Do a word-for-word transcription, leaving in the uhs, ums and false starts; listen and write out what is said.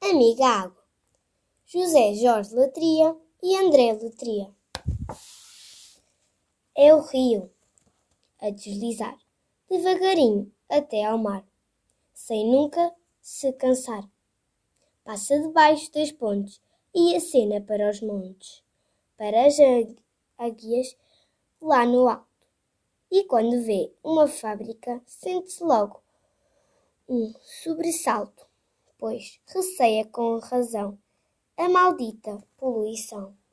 Amiga Água, José Jorge Latria e André Latria. É o rio a deslizar, devagarinho até ao mar, sem nunca se cansar. Passa debaixo das pontes e acena para os montes, para as águias lá no alto. E quando vê uma fábrica, sente-se logo um sobressalto, pois receia com razão a maldita poluição.